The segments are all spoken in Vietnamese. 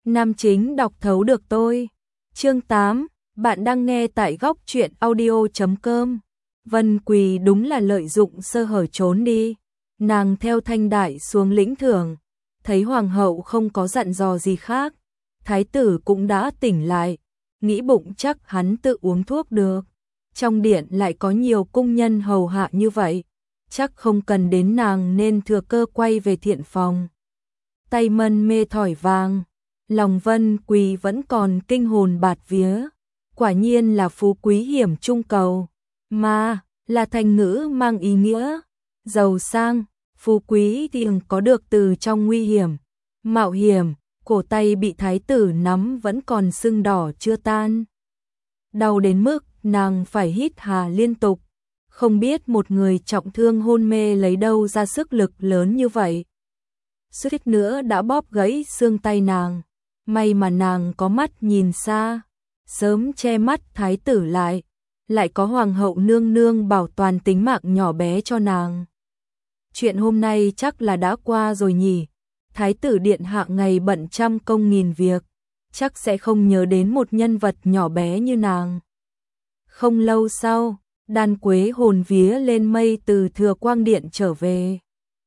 Nam chính đọc thấu được tôi. Chương 8, bạn đang nghe tại góc truyện audio.com. Vân Quỳ đúng là lợi dụng sơ hở trốn đi. Nàng theo Thanh Đại xuống lĩnh thưởng, thấy hoàng hậu không có dặn dò gì khác, thái tử cũng đã tỉnh lại, nghĩ bụng chắc hắn tự uống thuốc được. Trong điện lại có nhiều cung nhân hầu hạ như vậy, chắc không cần đến nàng nên thừa cơ quay về thiện phòng. Tay mân mê thỏi vàng, lòng Vân Quỳ vẫn còn kinh hồn bạt vía, quả nhiên là phú quý hiểm trung cầu, mà là thành ngữ mang ý nghĩa giàu sang, phú quý thì có được từ trong nguy hiểm, mạo hiểm. Cổ tay bị thái tử nắm vẫn còn sưng đỏ chưa tan, đau đến mức nàng phải hít hà liên tục, không biết một người trọng thương hôn mê lấy đâu ra sức lực lớn như vậy. Suýt nữa đã bóp gãy xương tay nàng, may mà nàng có mắt nhìn xa, sớm che mắt thái tử lại có hoàng hậu nương nương bảo toàn tính mạng nhỏ bé cho nàng. Chuyện hôm nay chắc là đã qua rồi nhỉ, thái tử điện hạ ngày bận trăm công nghìn việc, chắc sẽ không nhớ đến một nhân vật nhỏ bé như nàng. Không lâu sau, Đan Quế hồn vía lên mây từ Thừa Quang Điện trở về.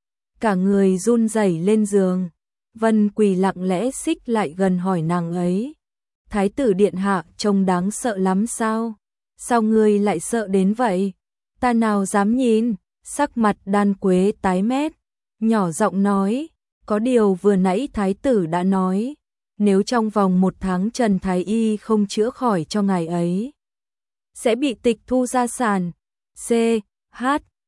Cả người run rẩy lên giường, Vân Quỳ lặng lẽ xích lại gần hỏi nàng ấy. Thái tử điện hạ trông đáng sợ lắm sao? Sao ngươi lại sợ đến vậy? Ta nào dám nhìn, sắc mặt Đan Quế tái mét, nhỏ giọng nói, có điều vừa nãy thái tử đã nói, nếu trong vòng 1 tháng Trần Thái Y không chữa khỏi cho ngài ấy, sẽ bị tịch thu gia sản. C, H,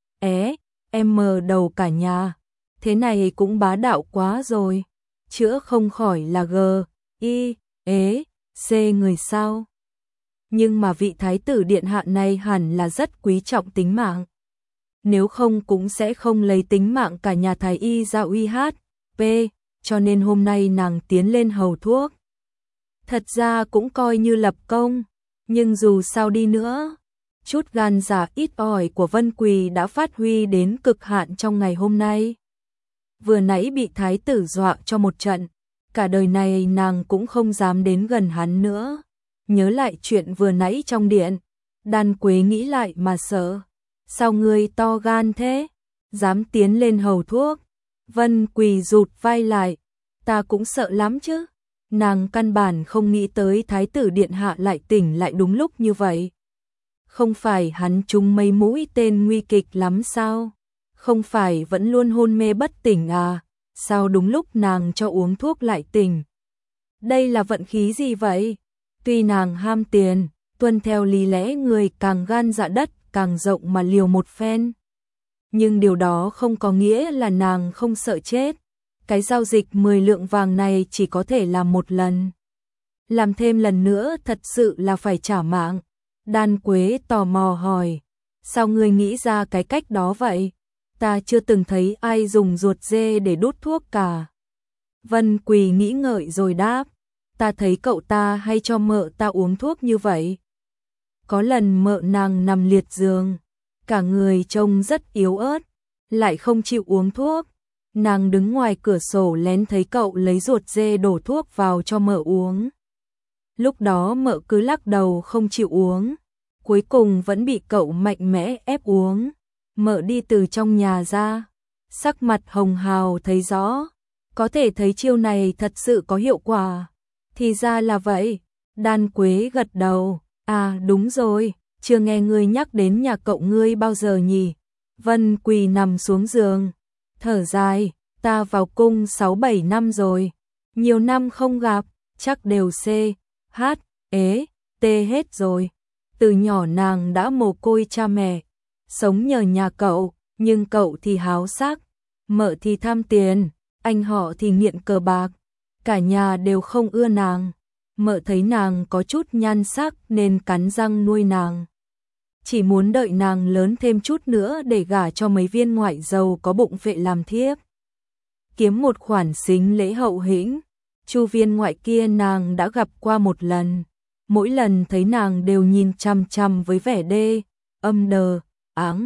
E, M đầu cả nhà. Thế này cũng bá đạo quá rồi. Chữa không khỏi là G, I, E, C người sao. Nhưng mà vị thái tử điện hạ này hẳn là rất quý trọng tính mạng. Nếu không cũng sẽ không lấy tính mạng cả nhà Thái Y ra uy hát. P, cho nên hôm nay nàng tiến lên hầu thuốc. Thật ra cũng coi như lập công, nhưng dù sao đi nữa, chút gan dạ ít ỏi của Vân Quỳ đã phát huy đến cực hạn trong ngày hôm nay. Vừa nãy bị thái tử dọa cho một trận, cả đời này nàng cũng không dám đến gần hắn nữa. Nhớ lại chuyện vừa nãy trong điện, Đan Quế nghĩ lại mà sợ. Sao ngươi to gan thế? Dám tiến lên hầu thuốc? Vân Quỳ rụt vai lại, ta cũng sợ lắm chứ. Nàng căn bản không nghĩ tới thái tử điện hạ lại tỉnh lại đúng lúc như vậy. Không phải hắn trúng mấy mũi tên nguy kịch lắm sao? Không phải vẫn luôn hôn mê bất tỉnh à? Sao đúng lúc nàng cho uống thuốc lại tỉnh? Đây là vận khí gì vậy? Tuy nàng ham tiền, tuân theo lý lẽ người càng gan dạ đất càng rộng mà liều một phen, nhưng điều đó không có nghĩa là nàng không sợ chết. Cái giao dịch 10 lượng vàng này chỉ có thể làm một lần. Làm thêm lần nữa thật sự là phải trả mạng. Đan Quế tò mò hỏi, sao ngươi nghĩ ra cái cách đó vậy? Ta chưa từng thấy ai dùng ruột dê để đút thuốc cả. Vân Quỳ nghĩ ngợi rồi đáp, ta thấy cậu ta hay cho mợ ta uống thuốc như vậy. Có lần mợ nàng nằm liệt giường, cả người trông rất yếu ớt, lại không chịu uống thuốc. Nàng đứng ngoài cửa sổ lén thấy cậu lấy ruột dê đổ thuốc vào cho mợ uống. Lúc đó mợ cứ lắc đầu không chịu uống, cuối cùng vẫn bị cậu mạnh mẽ ép uống. Mợ đi từ trong nhà ra, sắc mặt hồng hào thấy rõ, có thể thấy chiêu này thật sự có hiệu quả. Thì ra là vậy. Đan Quế gật đầu, à đúng rồi, chưa nghe ngươi nhắc đến nhà cậu ngươi bao giờ nhỉ? Vân Quỳ nằm xuống giường, thở dài, ta vào cung 6-7 năm rồi, nhiều năm không gặp, chắc đều C, H, E, T hết rồi. Từ nhỏ nàng đã mồ côi cha mẹ, sống nhờ nhà cậu, nhưng cậu thì háo sắc, mợ thì tham tiền, anh họ thì nghiện cờ bạc, cả nhà đều không ưa nàng. Mợ thấy nàng có chút nhan sắc nên cắn răng nuôi nàng, chỉ muốn đợi nàng lớn thêm chút nữa để gả cho mấy viên ngoại giàu có bụng vệ làm thiếp, kiếm một khoản sính lễ hậu hĩnh. Chu viên ngoại kia nàng đã gặp qua một lần, mỗi lần thấy nàng đều nhìn chằm chằm với vẻ đê, âm đờ, áng.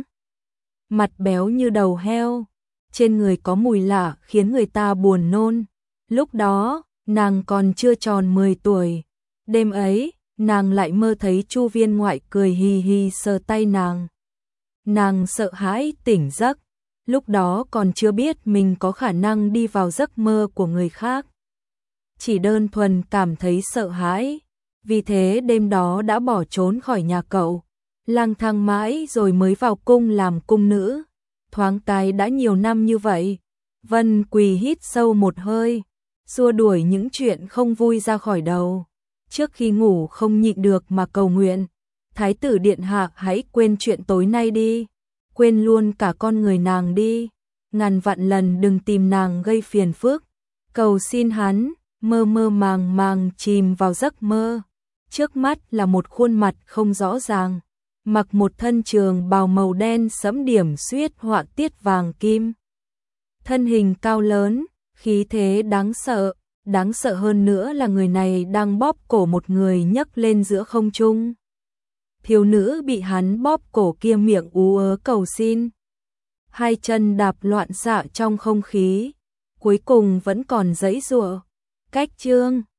Mặt béo như đầu heo, trên người có mùi lạ khiến người ta buồn nôn. Lúc đó, nàng còn chưa tròn 10 tuổi. Đêm ấy, nàng lại mơ thấy Chu viên ngoại cười hì hì sờ tay nàng. Nàng sợ hãi tỉnh giấc, lúc đó còn chưa biết mình có khả năng đi vào giấc mơ của người khác. Chỉ đơn thuần cảm thấy sợ hãi, vì thế đêm đó đã bỏ trốn khỏi nhà cậu, lang thang mãi rồi mới vào cung làm cung nữ. Thoáng cái đã nhiều năm như vậy, Vân Quỳ hít sâu một hơi, xua đuổi những chuyện không vui ra khỏi đầu. Trước khi ngủ không nhịn được mà cầu nguyện, Thái tử điện hạ hãy quên chuyện tối nay đi, quên luôn cả con người nàng đi, ngàn vạn lần đừng tìm nàng gây phiền phức. Cầu xin hắn. Mơ mơ màng màng chìm vào giấc mơ. Trước mắt là một khuôn mặt không rõ ràng, mặc một thân trường bào màu đen sẫm điểm xuyết họa tiết vàng kim. Thân hình cao lớn, khí thế đáng sợ hơn nữa là người này đang bóp cổ một người nhấc lên giữa không trung. Thiếu nữ bị hắn bóp cổ kia miệng ú ớ cầu xin, hai chân đạp loạn xạ trong không khí, cuối cùng vẫn còn giãy giụa. Cách chương